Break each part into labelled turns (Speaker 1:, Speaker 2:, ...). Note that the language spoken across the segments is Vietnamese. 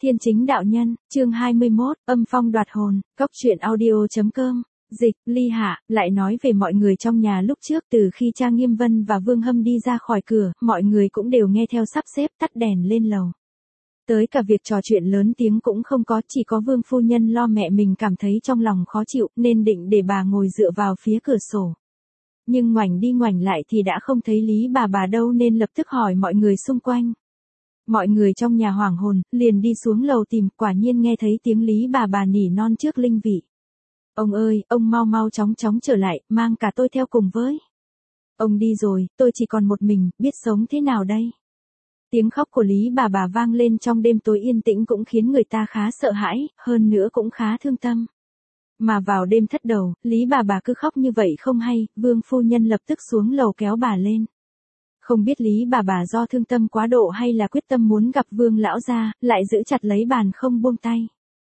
Speaker 1: Thiên Chính Đạo Nhân, chương 21, âm phong đoạt hồn, Cóc truyện audio.com. Dịch, Ly Hạ, lại nói về mọi người trong nhà lúc trước từ khi Trang Nghiêm Vân và Vương Hâm đi ra khỏi cửa, mọi người cũng đều nghe theo sắp xếp tắt đèn lên lầu. Tới cả việc trò chuyện lớn tiếng cũng không có, chỉ có Vương phu nhân lo mẹ mình cảm thấy trong lòng khó chịu nên định để bà ngồi dựa vào phía cửa sổ. Nhưng ngoảnh đi ngoảnh lại thì đã không thấy Lý bà đâu nên lập tức hỏi mọi người xung quanh. Mọi người trong nhà hoảng hồn, liền đi xuống lầu tìm, quả nhiên nghe thấy tiếng Lý bà nỉ non trước linh vị. Ông ơi, ông mau chóng trở lại, mang cả tôi theo cùng với. Ông đi rồi, tôi chỉ còn một mình, biết sống thế nào đây? Tiếng khóc của Lý bà vang lên trong đêm tối yên tĩnh cũng khiến người ta khá sợ hãi, hơn nữa cũng khá thương tâm. Mà vào đêm thất đầu, Lý bà cứ khóc như vậy không hay, Vương phu nhân lập tức xuống lầu kéo bà lên. Không biết Lý bà do thương tâm quá độ hay là quyết tâm muốn gặp Vương lão gia, lại giữ chặt lấy bàn không buông tay.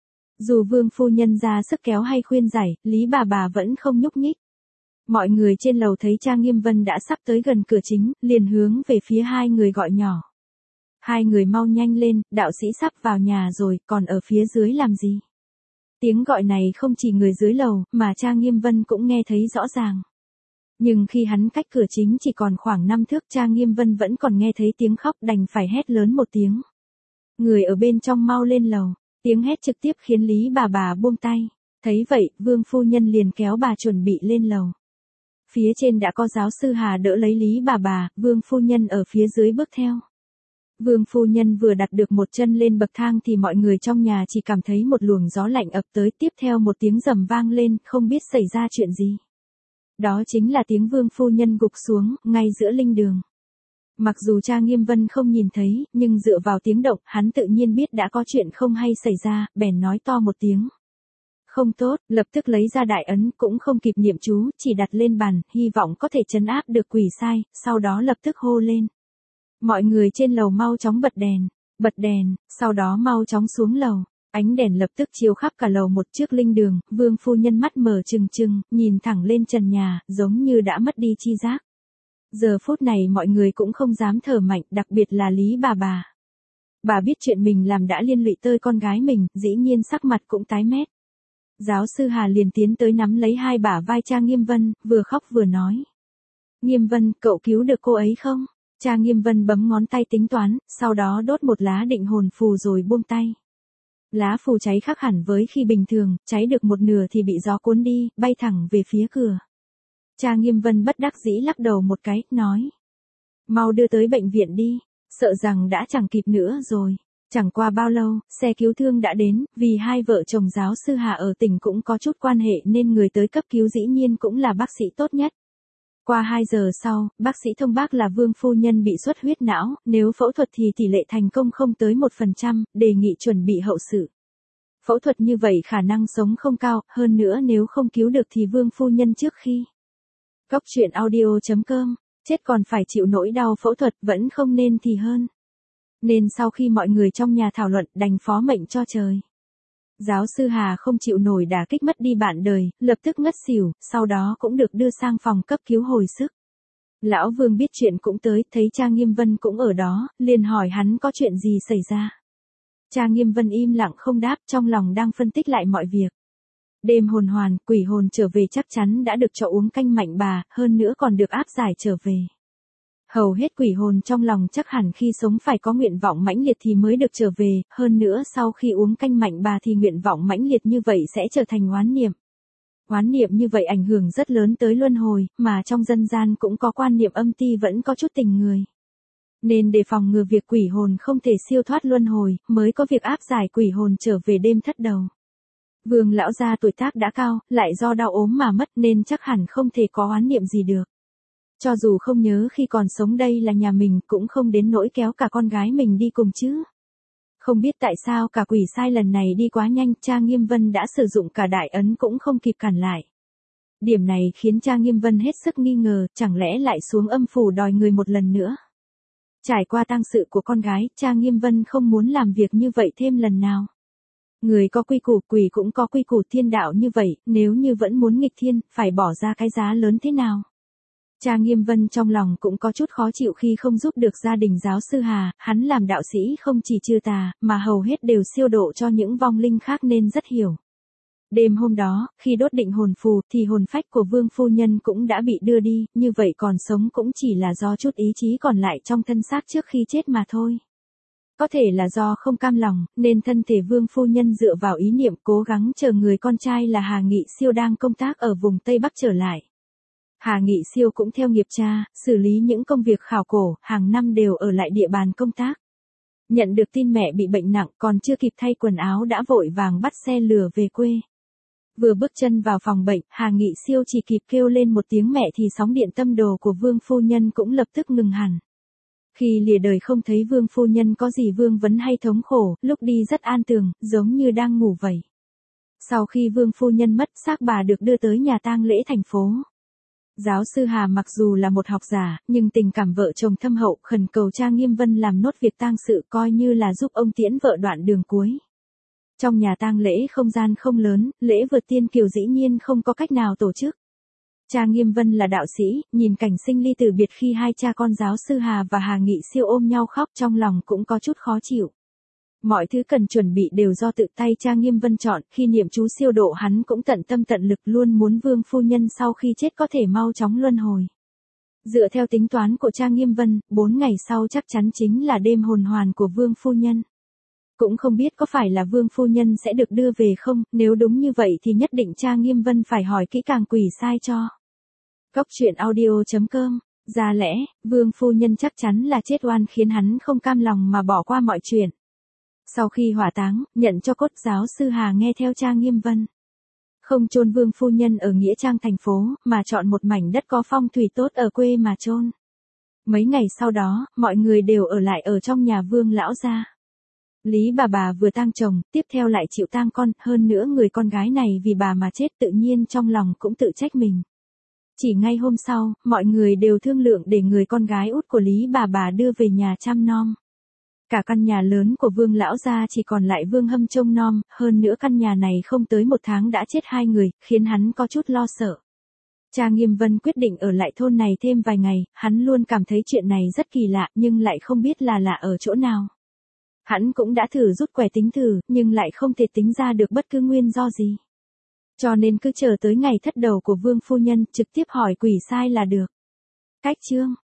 Speaker 1: Dù Vương phu nhân ra sức kéo hay khuyên giải, Lý bà vẫn không nhúc nhích. Mọi người trên lầu thấy Trang Nghiêm Vân đã sắp tới gần cửa chính, liền hướng về phía hai người gọi nhỏ. Hai người mau nhanh lên, đạo sĩ sắp vào nhà rồi, còn ở phía dưới làm gì? Tiếng gọi này không chỉ người dưới lầu, mà Trang Nghiêm Vân cũng nghe thấy rõ ràng. Nhưng khi hắn cách cửa chính chỉ còn khoảng 5 thước, Trang Nghiêm Vân vẫn còn nghe thấy tiếng khóc, đành phải hét lớn một tiếng. Người ở bên trong mau lên lầu. Tiếng hét trực tiếp khiến Lý bà buông tay. Thấy vậy, Vương phu nhân liền kéo bà chuẩn bị lên lầu. Phía trên đã có giáo sư Hà đỡ lấy Lý bà, Vương phu nhân ở phía dưới bước theo. Vương phu nhân vừa đặt được một chân lên bậc thang thì mọi người trong nhà chỉ cảm thấy một luồng gió lạnh ập tới, tiếp theo một tiếng rầm vang lên, không biết xảy ra chuyện gì. Đó chính là tiếng Vương phu nhân gục xuống, ngay giữa linh đường. Mặc dù Trang Nghiêm Vân không nhìn thấy, nhưng dựa vào tiếng động, hắn tự nhiên biết đã có chuyện không hay xảy ra, bèn nói to một tiếng. Không tốt, lập tức lấy ra đại ấn, cũng không kịp niệm chú, chỉ đặt lên bàn, hy vọng có thể trấn áp được quỷ sai, sau đó lập tức hô lên. Mọi người trên lầu mau chóng bật đèn, sau đó mau chóng xuống lầu. Ánh đèn lập tức chiếu khắp cả lầu một, trước linh đường, Vương phu nhân mắt mở trừng, nhìn thẳng lên trần nhà, giống như đã mất đi chi giác. Giờ phút này mọi người cũng không dám thở mạnh, đặc biệt là Lý bà. Bà biết chuyện mình làm đã liên lụy tới con gái mình, dĩ nhiên sắc mặt cũng tái mét. Giáo sư Hà liền tiến tới nắm lấy hai bả vai Trang Nghiêm Vân, vừa khóc vừa nói. Nghiêm Vân, cậu cứu được cô ấy không? Trang Nghiêm Vân bấm ngón tay tính toán, sau đó đốt một lá định hồn phù rồi buông tay. Lá phù cháy khác hẳn với khi bình thường, cháy được một nửa thì bị gió cuốn đi, bay thẳng về phía cửa. Trang Nghiêm Vân bất đắc dĩ lắc đầu một cái, nói. Mau đưa tới bệnh viện đi, sợ rằng đã chẳng kịp nữa rồi. Chẳng qua bao lâu, xe cứu thương đã đến, vì hai vợ chồng giáo sư Hà ở tỉnh cũng có chút quan hệ nên người tới cấp cứu dĩ nhiên cũng là bác sĩ tốt nhất. Qua 2 giờ sau, bác sĩ thông báo là Vương phu nhân bị xuất huyết não, nếu phẫu thuật thì tỷ lệ thành công không tới 1%, đề nghị chuẩn bị hậu sự. Phẫu thuật như vậy khả năng sống không cao, hơn nữa nếu không cứu được thì Vương phu nhân trước khi. Cóc truyện audio.com, chết còn phải chịu nỗi đau phẫu thuật vẫn không nên thì hơn. Nên sau khi mọi người trong nhà thảo luận đành phó mệnh cho trời. Giáo sư Hà không chịu nổi đả kích mất đi bạn đời, lập tức ngất xỉu, sau đó cũng được đưa sang phòng cấp cứu hồi sức. Lão Vương biết chuyện cũng tới, thấy Trang Nghiêm Vân cũng ở đó, liền hỏi hắn có chuyện gì xảy ra. Trang Nghiêm Vân im lặng không đáp, trong lòng đang phân tích lại mọi việc. Đêm hồn hoàn, quỷ hồn trở về chắc chắn đã được cho uống canh mạnh bà, hơn nữa còn được áp giải trở về. Hầu hết quỷ hồn trong lòng chắc hẳn khi sống phải có nguyện vọng mãnh liệt thì mới được trở về, hơn nữa sau khi uống canh mạnh bà thì nguyện vọng mãnh liệt như vậy sẽ trở thành oán niệm. Oán niệm như vậy ảnh hưởng rất lớn tới luân hồi, mà trong dân gian cũng có quan niệm âm ti vẫn có chút tình người. Nên để phòng ngừa việc quỷ hồn không thể siêu thoát luân hồi, mới có việc áp giải quỷ hồn trở về đêm thất đầu. Vương lão gia tuổi tác đã cao, lại do đau ốm mà mất nên chắc hẳn không thể có oán niệm gì được. Cho dù không nhớ khi còn sống đây là nhà mình cũng không đến nỗi kéo cả con gái mình đi cùng chứ. Không biết tại sao cả quỷ sai lần này đi quá nhanh, Trang Nghiêm Vân đã sử dụng cả đại ấn cũng không kịp cản lại. Điểm này khiến Trang Nghiêm Vân hết sức nghi ngờ, chẳng lẽ lại xuống âm phủ đòi người một lần nữa. Trải qua tang sự của con gái, Trang Nghiêm Vân không muốn làm việc như vậy thêm lần nào. Người có quy củ, quỷ cũng có quy củ, thiên đạo như vậy, nếu như vẫn muốn nghịch thiên, phải bỏ ra cái giá lớn thế nào. Cha Nghiêm Vân trong lòng cũng có chút khó chịu khi không giúp được gia đình giáo sư Hà, hắn làm đạo sĩ không chỉ trừ tà, mà hầu hết đều siêu độ cho những vong linh khác nên rất hiểu. Đêm hôm đó, khi đốt định hồn phù thì hồn phách của Vương phu nhân cũng đã bị đưa đi, như vậy còn sống cũng chỉ là do chút ý chí còn lại trong thân xác trước khi chết mà thôi. Có thể là do không cam lòng, nên thân thể Vương phu nhân dựa vào ý niệm cố gắng chờ người con trai là Hà Nghị Siêu đang công tác ở vùng Tây Bắc trở lại. Hà Nghị Siêu cũng theo nghiệp cha, xử lý những công việc khảo cổ, hàng năm đều ở lại địa bàn công tác. Nhận được tin mẹ bị bệnh nặng còn chưa kịp thay quần áo đã vội vàng bắt xe lừa về quê. Vừa bước chân vào phòng bệnh, Hà Nghị Siêu chỉ kịp kêu lên một tiếng mẹ thì sóng điện tâm đồ của Vương phu nhân cũng lập tức ngừng hẳn. Khi lìa đời không thấy Vương phu nhân có gì vương vấn hay thống khổ, lúc đi rất an tường, giống như đang ngủ vậy. Sau khi Vương phu nhân mất, xác bà được đưa tới nhà tang lễ thành phố. Giáo sư Hà mặc dù là một học giả, nhưng tình cảm vợ chồng thâm hậu, khẩn cầu cha Nghiêm Vân làm nốt việc tang sự coi như là giúp ông tiễn vợ đoạn đường cuối. Trong nhà tang lễ không gian không lớn, lễ vượt tiên kiều dĩ nhiên không có cách nào tổ chức. Cha Nghiêm Vân là đạo sĩ, nhìn cảnh sinh ly từ biệt khi hai cha con giáo sư Hà và Hà Nghị Siêu ôm nhau khóc trong lòng cũng có chút khó chịu. Mọi thứ cần chuẩn bị đều do tự tay cha Nghiêm Vân chọn, khi niệm chú siêu độ hắn cũng tận tâm tận lực luôn muốn Vương phu nhân sau khi chết có thể mau chóng luân hồi. Dựa theo tính toán của cha Nghiêm Vân, 4 ngày sau chắc chắn chính là đêm hồn hoàn của Vương phu nhân. Cũng không biết có phải là Vương phu nhân sẽ được đưa về không, nếu đúng như vậy thì nhất định cha Nghiêm Vân phải hỏi kỹ càng quỷ sai cho. Góc truyện audio.com. Ra lẽ, Vương phu nhân chắc chắn là chết oan khiến hắn không cam lòng mà bỏ qua mọi chuyện. Sau khi hỏa táng, nhận cho cốt, giáo sư Hà nghe theo cha Nghiêm Vân. Không chôn Vương phu nhân ở nghĩa trang thành phố, mà chọn một mảnh đất có phong thủy tốt ở quê mà chôn. Mấy ngày sau đó, mọi người đều ở lại ở trong nhà Vương lão gia. Lý bà vừa tang chồng, tiếp theo lại chịu tang con, hơn nữa người con gái này vì bà mà chết tự nhiên trong lòng cũng tự trách mình. Chỉ ngay hôm sau, mọi người đều thương lượng để người con gái út của Lý bà đưa về nhà chăm nom. Cả căn nhà lớn của Vương lão gia chỉ còn lại Vương Hâm trông nom, hơn nữa căn nhà này không tới 1 tháng đã chết 2 người, khiến hắn có chút lo sợ. Cha Nghiêm Vân quyết định ở lại thôn này thêm vài ngày, hắn luôn cảm thấy chuyện này rất kỳ lạ nhưng lại không biết là lạ ở chỗ nào. Hắn cũng đã thử rút quẻ tính thử, nhưng lại không thể tính ra được bất cứ nguyên do gì. Cho nên cứ chờ tới ngày thất đầu của Vương phu nhân, trực tiếp hỏi quỷ sai là được. Cách chương